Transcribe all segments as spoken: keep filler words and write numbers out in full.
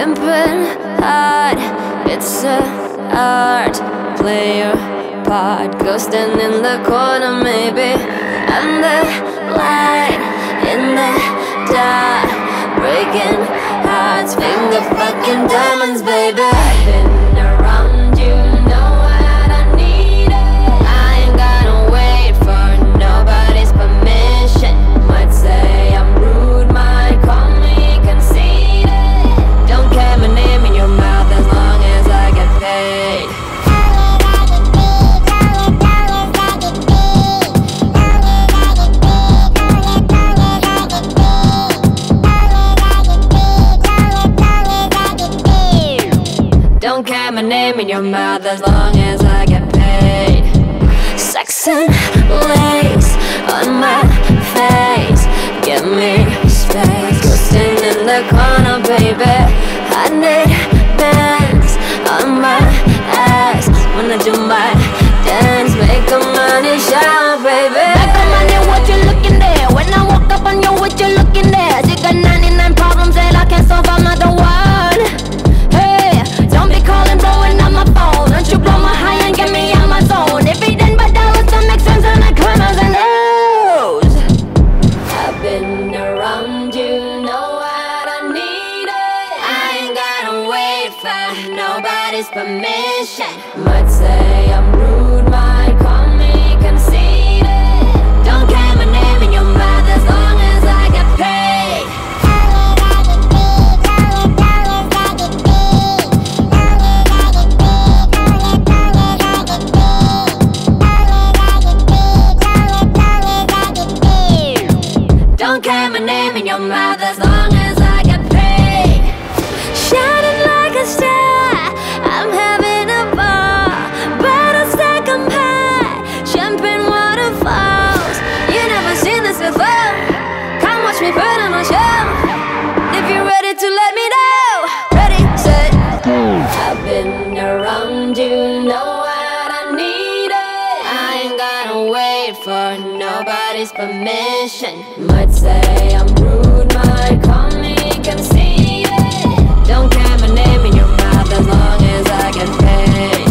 jumping hard, it's a art. Play your part, ghosting in the corner maybe. I'm the light in the dark, breaking hearts, finger fucking diamonds, baby. I've been around, you know what I need it. I ain't gotta wait for nobody's permission. Might say I'm rude, might call me conceited. Don't care my name in your mouth as long as I get paid. Don't care my name in your mouth as long as I get paid. Sex and lace on my face, give me space. Ghosting in the corner, baby. I need bands on my ass when I do my dance. Make a money shower, baby. Make a money, what you looking there? When I walk up on you, what you looking there? You got ninety-nine problems that I can't solve, I'm not the one. Hey, don't be calling, blowing up my phone. Don't you blow my high and get me out my zone. If it ain't but dollars, don't make sense on the corners and O's. I've been around, you know what I need it. I ain't gotta wait for nobody's permission. Might say I'm rude, might call me conceited. Don't care my name in your mouth as long as I get paid. Don't care my name in your mouth as long as I get paid. Shining like a star, I'm having a ball. Better stack 'em high, champagne waterfalls. You never seen this before, come watch me put on a show. If you're ready to let me know, ready, set. I've been around, you know what I need it. I ain't gotta wait for nobody's permission. Might say I'm rude, might call me conceited. Don't care my name in your mouth as long as I get paid.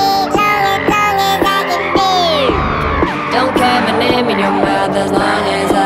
Don't care my name in your mouth as long as